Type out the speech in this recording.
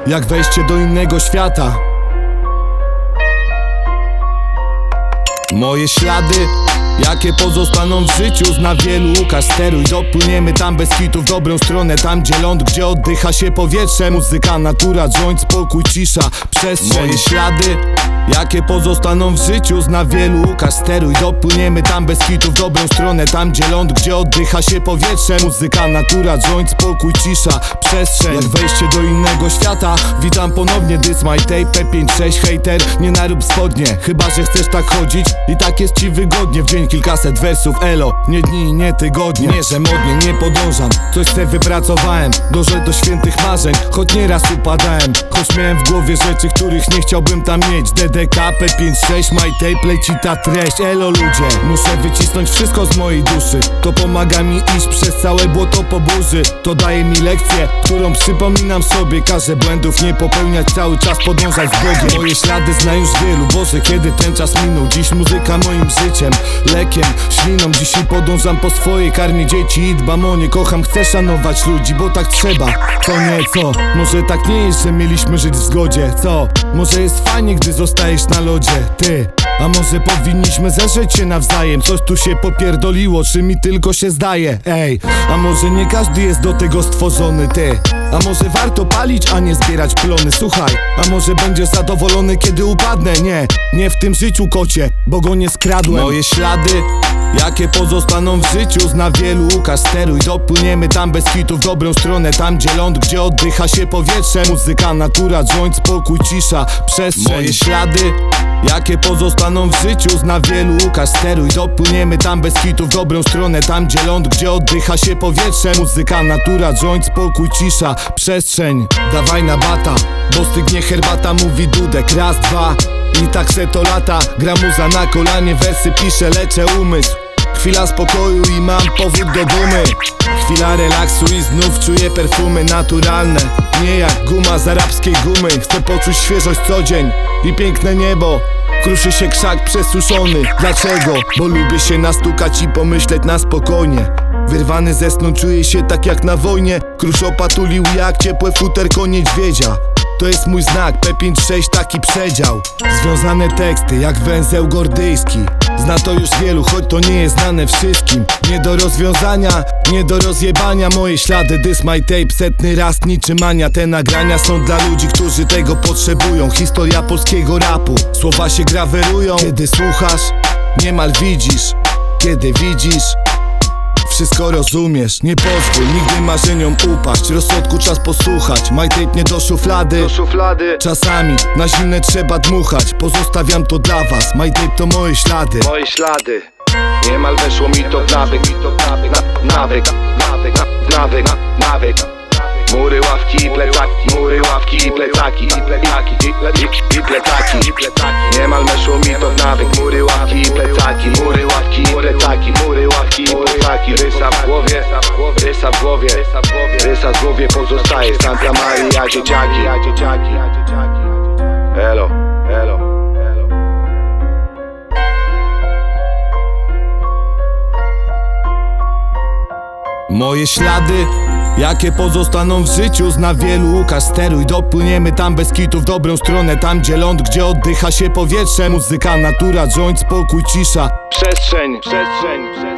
jak wejście do innego świata. Moje ślady, jakie pozostaną w życiu, zna wielu. Łukasz, steruj, dopłyniemy tam bez hitu w dobrą stronę. Tam gdzie ląd, gdzie oddycha się powietrze. Muzyka, natura, joint, spokój, cisza, przestrzeń. Moje ślady, jakie pozostaną w życiu, zna wielu. Łukasz, steruj, dopłyniemy tam bez hitu w dobrą stronę. Tam gdzie ląd, gdzie oddycha się powietrze. Muzyka, natura, joint, spokój, cisza, przestrzeń. Jak wejście do innego świata. Witam ponownie, this my tape, P56, hater, nie narób spodnie. Chyba że chcesz tak chodzić i tak jest ci wygodnie. W dzień kilkaset wersów, elo, nie dni, nie tygodnie. Nie, że modnie nie podążam, coś se wypracowałem. Dążę do świętych marzeń, choć nieraz upadałem. Choć miałem w głowie rzeczy, których nie chciałbym tam mieć. DDK, P56, my tape, leci ta treść. Elo ludzie, muszę wycisnąć wszystko z mojej duszy. To pomaga mi iść przez całe błoto po burzy. To daje mi lekcję, którą przypominam sobie. Każę błędów nie popełniać, cały czas podążać z Bogiem. Moje ślady zna już wielu, Boże, kiedy ten czas minął. Dziś muzyka moim życiem, lekiem, śliną. Dzisiaj podążam po swoje, karmię dzieci i dbam o nie. Kocham, chcę szanować ludzi, bo tak trzeba. Co nieco, może tak nie jest, że mieliśmy żyć w zgodzie. Co? Może jest fajnie, gdy zostajesz na lodzie. Ty, a może powinniśmy zerzeć się nawzajem. Coś tu się popierdoliło, czy mi tylko się zdaje? Ej, a może nie każdy jest do tego stworzony. Ty, a może warto palić, a nie zbierać plony. Słuchaj, a może będziesz zadowolony, kiedy upadnę. Nie w tym życiu, kocie, bo go nie skradłem. Moje ślady, jakie pozostaną w życiu, zna wielu. Łukasz, steruj, dopłyniemy tam bez hitu w dobrą stronę. Tam gdzie ląd, gdzie oddycha się powietrze. Muzyka, natura, joint, spokój, cisza, przestrzeń. Moje ślady, jakie pozostaną w życiu, zna wielu. Łukasz, steruj, dopłyniemy tam bez hitu w dobrą stronę. Tam gdzie ląd, gdzie oddycha się powietrze. Muzyka, natura, joint, spokój, cisza, przestrzeń. Dawaj na bata, bo stygnie herbata, mówi Dudek. Raz, dwa i tak se to lata. Gra muza na kolanie, wersy piszę, leczę umysł. Chwila spokoju i mam powód do dumy. Chwila relaksu i znów czuję perfumy naturalne. Nie jak guma z arabskiej gumy. Chcę poczuć świeżość co dzień i piękne niebo. Kruszy się krzak przesuszony. Dlaczego? Bo lubię się nastukać i pomyśleć na spokojnie. Wyrwany ze snu czuję się tak jak na wojnie. Krusz opatulił jak ciepłe futerko niedźwiedzia. To jest mój znak, P56, taki przedział. Związane teksty jak węzeł gordyjski. Zna to już wielu, choć to nie jest znane wszystkim. Nie do rozwiązania, nie do rozjebania. Moje ślady, this my tape, setny raz niczym mania. Te nagrania są dla ludzi, którzy tego potrzebują. Historia polskiego rapu, słowa się grawerują. Kiedy słuchasz, niemal widzisz. Kiedy widzisz, wszystko rozumiesz. Nie pozwól nigdy marzeniom upaść. Rozsądku czas posłuchać. My tape nie do szuflady. Czasami na zimne trzeba dmuchać. Pozostawiam to dla was. My tape to moje ślady. Moje ślady. Niemal weszło mi to w nawyk. Nawyk. Mury, ławki i plecaki. Mury, ławki i plecaki. I plecaki. Niemal weszło mi to w nawyk. Mury, ławki i plecaki. Mury, ławki i plecaki. Mury, ławki i plecaki. Rysa w głowie. Rysa w głowie pozostaje. Santa Maria, dzieciaki. Elo. Moje ślady, jakie pozostaną w życiu, zna wielu. Łukasz, steruj, dopłyniemy tam bez kitu w dobrą stronę. Tam gdzie ląd, gdzie oddycha się powietrze. Muzyka, natura, joint, spokój, cisza, przestrzeń.